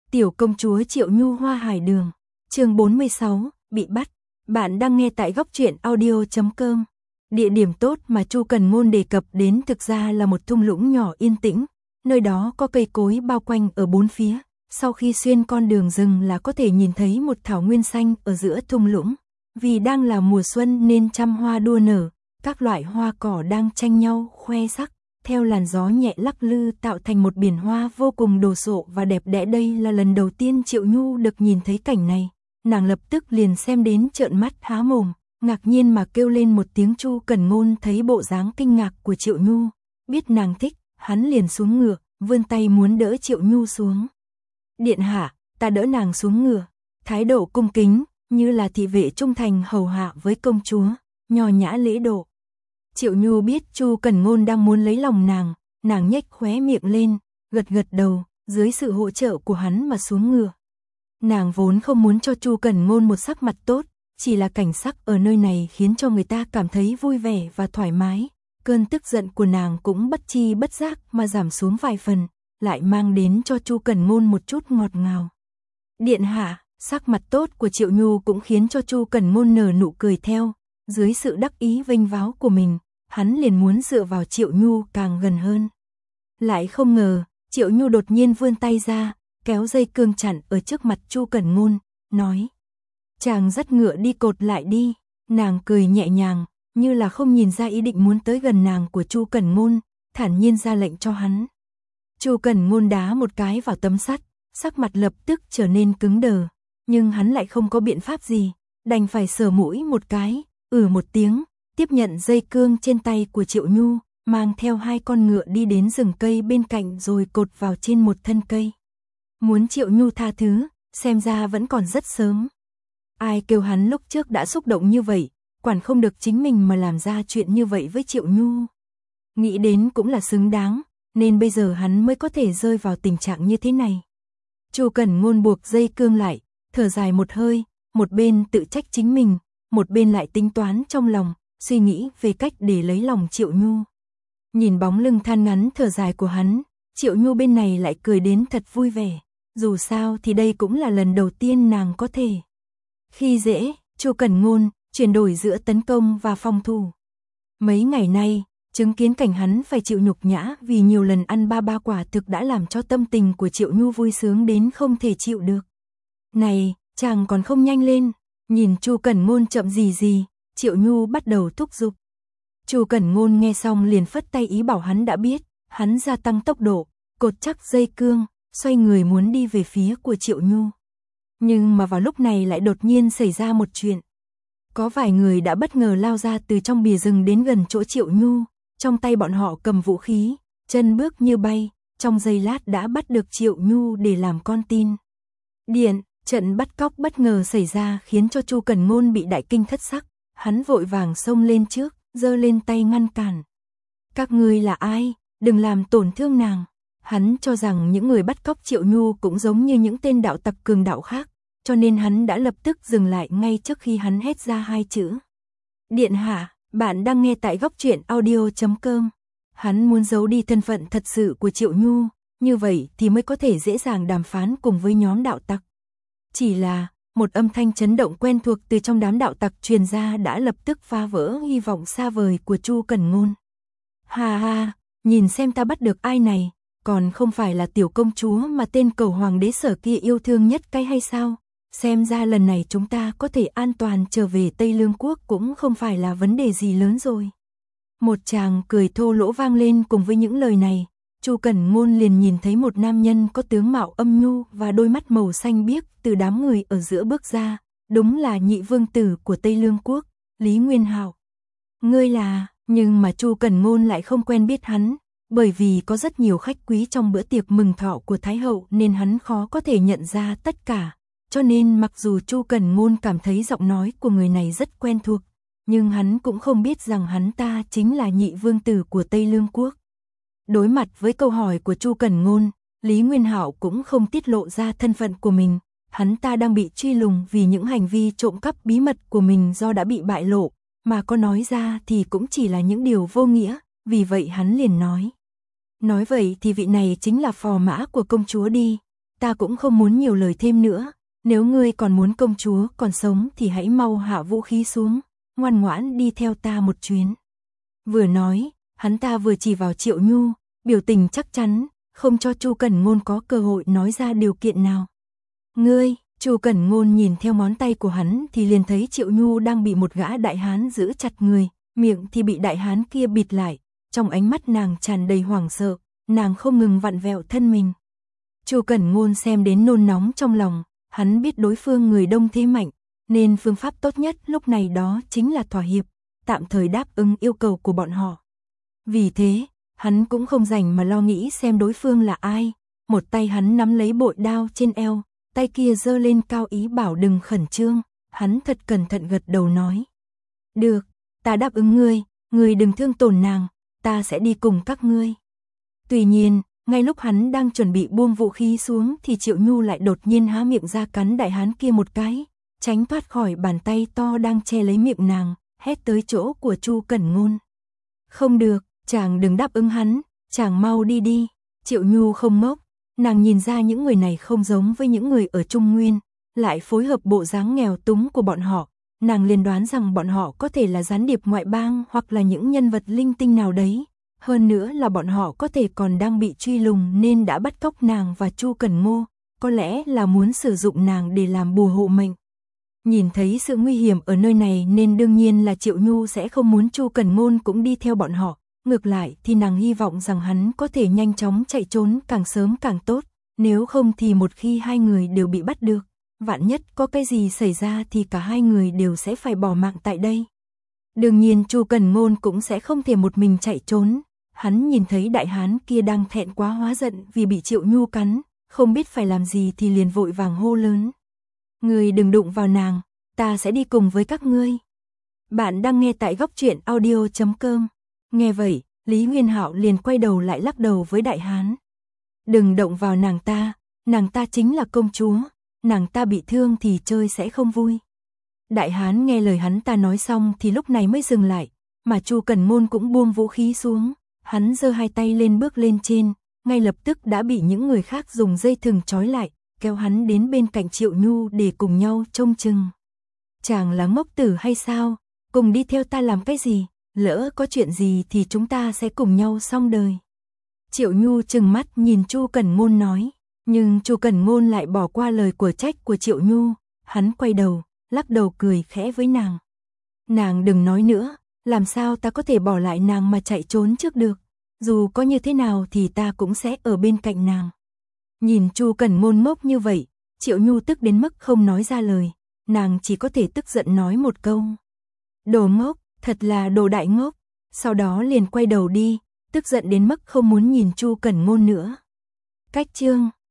Tiểu công chúa Triệu Nhu Hoa Hải Đường, chương 46, bị bắt. Bạn đang nghe tại góc truyện audio.com. Địa điểm tốt mà Chu Cẩn Ngôn đề cập đến thực ra là một thung lũng nhỏ yên tĩnh, nơi đó có cây cối bao quanh ở bốn phía. Sau khi xuyên con đường rừng là có thể nhìn thấy một thảo nguyên xanh ở giữa thung lũng. Vì đang là mùa xuân nên trăm hoa đua nở, các loại hoa cỏ đang tranh nhau khoe sắc, theo làn gió nhẹ lắc lư tạo thành một biển hoa vô cùng đồ sộ và đẹp đẽ. Đây là lần đầu tiên Triệu Nhu được nhìn thấy cảnh này, nàng lập tức liền xem đến trợn mắt há mồm, ngạc nhiên mà kêu lên một tiếng. Chu Cẩn Ngôn thấy bộ dáng kinh ngạc của Triệu Nhu, biết nàng thích, hắn liền xuống ngựa, vươn tay muốn đỡ Triệu Nhu xuống. Điện hạ, ta đỡ nàng xuống ngựa, thái độ cung kính, như là thị vệ trung thành hầu hạ với công chúa, nho nhã lễ độ. Triệu Nhu biết Chu Cẩn Ngôn đang muốn lấy lòng nàng nhếch khóe miệng lên, gật gật đầu, dưới sự hỗ trợ của hắn mà xuống ngựa. Nàng vốn không muốn cho Chu Cẩn Ngôn một sắc mặt tốt, chỉ là cảnh sắc ở nơi này khiến cho người ta cảm thấy vui vẻ và thoải mái. Cơn tức giận của nàng cũng bất chi bất giác mà giảm xuống vài phần, lại mang đến cho Chu Cẩn Ngôn một chút ngọt ngào. Điện hạ, sắc mặt tốt của Triệu Nhu cũng khiến cho Chu Cẩn Ngôn nở nụ cười theo. Dưới sự đắc ý vênh váo của mình, hắn liền muốn dựa vào Triệu Nhu càng gần hơn. Lại không ngờ, Triệu Nhu đột nhiên vươn tay ra, kéo dây cương chặn ở trước mặt Chu Cẩn Ngôn, nói: "Chàng dắt ngựa đi cột lại đi." Nàng cười nhẹ nhàng, như là không nhìn ra ý định muốn tới gần nàng của Chu Cẩn Ngôn, thản nhiên ra lệnh cho hắn. Chu Cẩn Ngôn đá một cái vào tấm sắt, sắc mặt lập tức trở nên cứng đờ, nhưng hắn lại không có biện pháp gì, đành phải sờ mũi một cái, một tiếng, tiếp nhận dây cương trên tay của Triệu Nhu, mang theo hai con ngựa đi đến rừng cây bên cạnh rồi cột vào trên một thân cây. Muốn Triệu Nhu tha thứ, xem ra vẫn còn rất sớm. Ai kêu hắn lúc trước đã xúc động như vậy, quản không được chính mình mà làm ra chuyện như vậy với Triệu Nhu. Nghĩ đến cũng là xứng đáng, nên bây giờ hắn mới có thể rơi vào tình trạng như thế này. Chu Cẩn Ngôn buộc dây cương lại, thở dài một hơi, một bên tự trách chính mình, một bên lại tính toán trong lòng, suy nghĩ về cách để lấy lòng Triệu Nhu. Nhìn bóng lưng than ngắn thở dài của hắn, Triệu Nhu bên này lại cười đến thật vui vẻ. Dù sao thì đây cũng là lần đầu tiên nàng có thể khi dễ Chu Cẩn Ngôn, chuyển đổi giữa tấn công và phòng thủ. Mấy ngày nay, chứng kiến cảnh hắn phải chịu nhục nhã vì nhiều lần ăn ba quả thực đã làm cho tâm tình của Triệu Nhu vui sướng đến không thể chịu được. Này, chàng còn không nhanh lên. Nhìn Chu Cẩn Ngôn chậm gì, Triệu Nhu bắt đầu thúc giục. Chu Cẩn Ngôn nghe xong liền phất tay ý bảo hắn đã biết, hắn gia tăng tốc độ, cột chắc dây cương, xoay người muốn đi về phía của Triệu Nhu. Nhưng mà vào lúc này lại đột nhiên xảy ra một chuyện. Có vài người đã bất ngờ lao ra từ trong bìa rừng đến gần chỗ Triệu Nhu, trong tay bọn họ cầm vũ khí, chân bước như bay, trong giây lát đã bắt được Triệu Nhu để làm con tin. Trận bắt cóc bất ngờ xảy ra khiến cho Chu Cẩn Ngôn bị đại kinh thất sắc, hắn vội vàng xông lên trước, giơ lên tay ngăn cản. "Các ngươi là ai? Đừng làm tổn thương nàng." Hắn cho rằng những người bắt cóc Triệu Nhu cũng giống như những tên đạo tặc cường đạo khác, cho nên hắn đã lập tức dừng lại ngay trước khi hắn hét ra hai chữ: "Điện hạ." Bạn đang nghe tại góc truyện audio.com. Hắn muốn giấu đi thân phận thật sự của Triệu Nhu, như vậy thì mới có thể dễ dàng đàm phán cùng với nhóm đạo tặc. Chỉ là, một âm thanh chấn động quen thuộc từ trong đám đạo tặc truyền ra đã lập tức phá vỡ hy vọng xa vời của Chu Cẩn Ngôn. "Ha ha, nhìn xem ta bắt được ai này, còn không phải là tiểu công chúa mà tên cầu hoàng đế Sở kia yêu thương nhất cái hay sao? Xem ra lần này chúng ta có thể an toàn trở về Tây Lương quốc cũng không phải là vấn đề gì lớn rồi." Một tràng cười thô lỗ vang lên cùng với những lời này. Chu Cẩn Ngôn liền nhìn thấy một nam nhân có tướng mạo âm nhu và đôi mắt màu xanh biếc từ đám người ở giữa bước ra, đúng là nhị vương tử của Tây Lương quốc, Lý Nguyên Hạo. "Ngươi là..." Nhưng mà Chu Cẩn Ngôn lại không quen biết hắn, bởi vì có rất nhiều khách quý trong bữa tiệc mừng thọ của Thái hậu nên hắn khó có thể nhận ra tất cả. Cho nên mặc dù Chu Cẩn Ngôn cảm thấy giọng nói của người này rất quen thuộc, nhưng hắn cũng không biết rằng hắn ta chính là nhị vương tử của Tây Lương quốc. Đối mặt với câu hỏi của Chu Cẩn Ngôn, Lý Nguyên Hạo cũng không tiết lộ ra thân phận của mình, hắn ta đang bị truy lùng vì những hành vi trộm cắp bí mật của mình do đã bị bại lộ, mà có nói ra thì cũng chỉ là những điều vô nghĩa, vì vậy hắn liền nói: "Nói vậy thì vị này chính là phò mã của công chúa đi." ta cũng không muốn nhiều lời thêm nữa, nếu ngươi còn muốn công chúa còn sống thì hãy mau hạ vũ khí xuống, ngoan ngoãn đi theo ta một chuyến. Vừa nói, hắn ta vừa chỉ vào Triệu Nhu, biểu tình chắc chắn, không cho Chu Cẩn Ngôn có cơ hội nói ra điều kiện nào. Ngươi, Chu Cẩn Ngôn nhìn theo ngón tay của hắn thì liền thấy Triệu Nhu đang bị một gã đại hán giữ chặt người, miệng thì bị đại hán kia bịt lại, trong ánh mắt nàng tràn đầy hoảng sợ, nàng không ngừng vặn vẹo thân mình. Chu Cẩn Ngôn xem đến nôn nóng trong lòng, hắn biết đối phương người đông thế mạnh, nên phương pháp tốt nhất lúc này đó chính là thỏa hiệp, tạm thời đáp ứng yêu cầu của bọn họ. Vì thế, hắn cũng không rảnh mà lo nghĩ xem đối phương là ai, một tay hắn nắm lấy bội đao trên eo, tay kia giơ lên cao ý bảo đừng khẩn trương, hắn thật cẩn thận gật đầu nói. Được, ta đáp ứng ngươi đừng thương tổn nàng, ta sẽ đi cùng các ngươi. Tuy nhiên, ngay lúc hắn đang chuẩn bị buông vũ khí xuống thì Triệu Nhu lại đột nhiên há miệng ra cắn đại hán kia một cái, tránh thoát khỏi bàn tay to đang che lấy miệng nàng, hét tới chỗ của Chu Cẩn Ngôn. Không được, chàng đừng đáp ứng hắn, chàng mau đi đi. Triệu Nhu không ngốc, nàng nhìn ra những người này không giống với những người ở Trung Nguyên, lại phối hợp bộ dáng nghèo túng của bọn họ, nàng liền đoán rằng bọn họ có thể là gián điệp ngoại bang hoặc là những nhân vật linh tinh nào đấy. Hơn nữa là bọn họ có thể còn đang bị truy lùng nên đã bắt cóc nàng và Chu Cẩn Ngô, có lẽ là muốn sử dụng nàng để làm bùa hộ mệnh. Nhìn thấy sự nguy hiểm ở nơi này nên đương nhiên là Triệu Nhu sẽ không muốn Chu Cẩn Ngôn cũng đi theo bọn họ, ngược lại thì nàng hy vọng rằng hắn có thể nhanh chóng chạy trốn càng sớm càng tốt, nếu không thì một khi hai người đều bị bắt được, vạn nhất có cái gì xảy ra thì cả hai người đều sẽ phải bỏ mạng tại đây. Đương nhiên Chu Cẩn Ngôn cũng sẽ không thể một mình chạy trốn. Hắn nhìn thấy đại hán kia đang thẹn quá hóa giận vì bị Triệu Nhu cắn, không biết phải làm gì thì liền vội vàng hô lớn. Ngươi đừng đụng vào nàng, ta sẽ đi cùng với các ngươi. Bạn đang nghe tại Góc Truyện Audio.com. Nghe vậy, Lý Nguyên Hạo liền quay đầu lại lắc đầu với đại hán. Đừng động vào nàng ta chính là công chúa, nàng ta bị thương thì chơi sẽ không vui. Đại hán nghe lời hắn ta nói xong thì lúc này mới dừng lại, mà Chu Cẩn Ngôn cũng buông vũ khí xuống. Hắn giơ hai tay lên bước lên trên, ngay lập tức đã bị những người khác dùng dây thừng trói lại, kéo hắn đến bên cạnh Triệu Nhu để cùng nhau trông chừng. Chàng là ngốc tử hay sao? Cùng đi theo ta làm cái gì? Lỡ có chuyện gì thì chúng ta sẽ cùng nhau xong đời. Triệu Nhu trừng mắt nhìn Chu Cẩn Ngôn nói, nhưng Chu Cẩn Ngôn lại bỏ qua lời của trách của Triệu Nhu, hắn quay đầu, lắc đầu cười khẽ với nàng. Nàng đừng nói nữa. Làm sao ta có thể bỏ lại nàng mà chạy trốn trước được, dù có như thế nào thì ta cũng sẽ ở bên cạnh nàng. Nhìn Chu Cẩn Ngôn ngốc như vậy, Triệu Nhu tức đến mức không nói ra lời, nàng chỉ có thể tức giận nói một câu. Đồ ngốc, thật là đồ đại ngốc, sau đó liền quay đầu đi, tức giận đến mức không muốn nhìn Chu Cẩn Ngôn nữa. Cách chương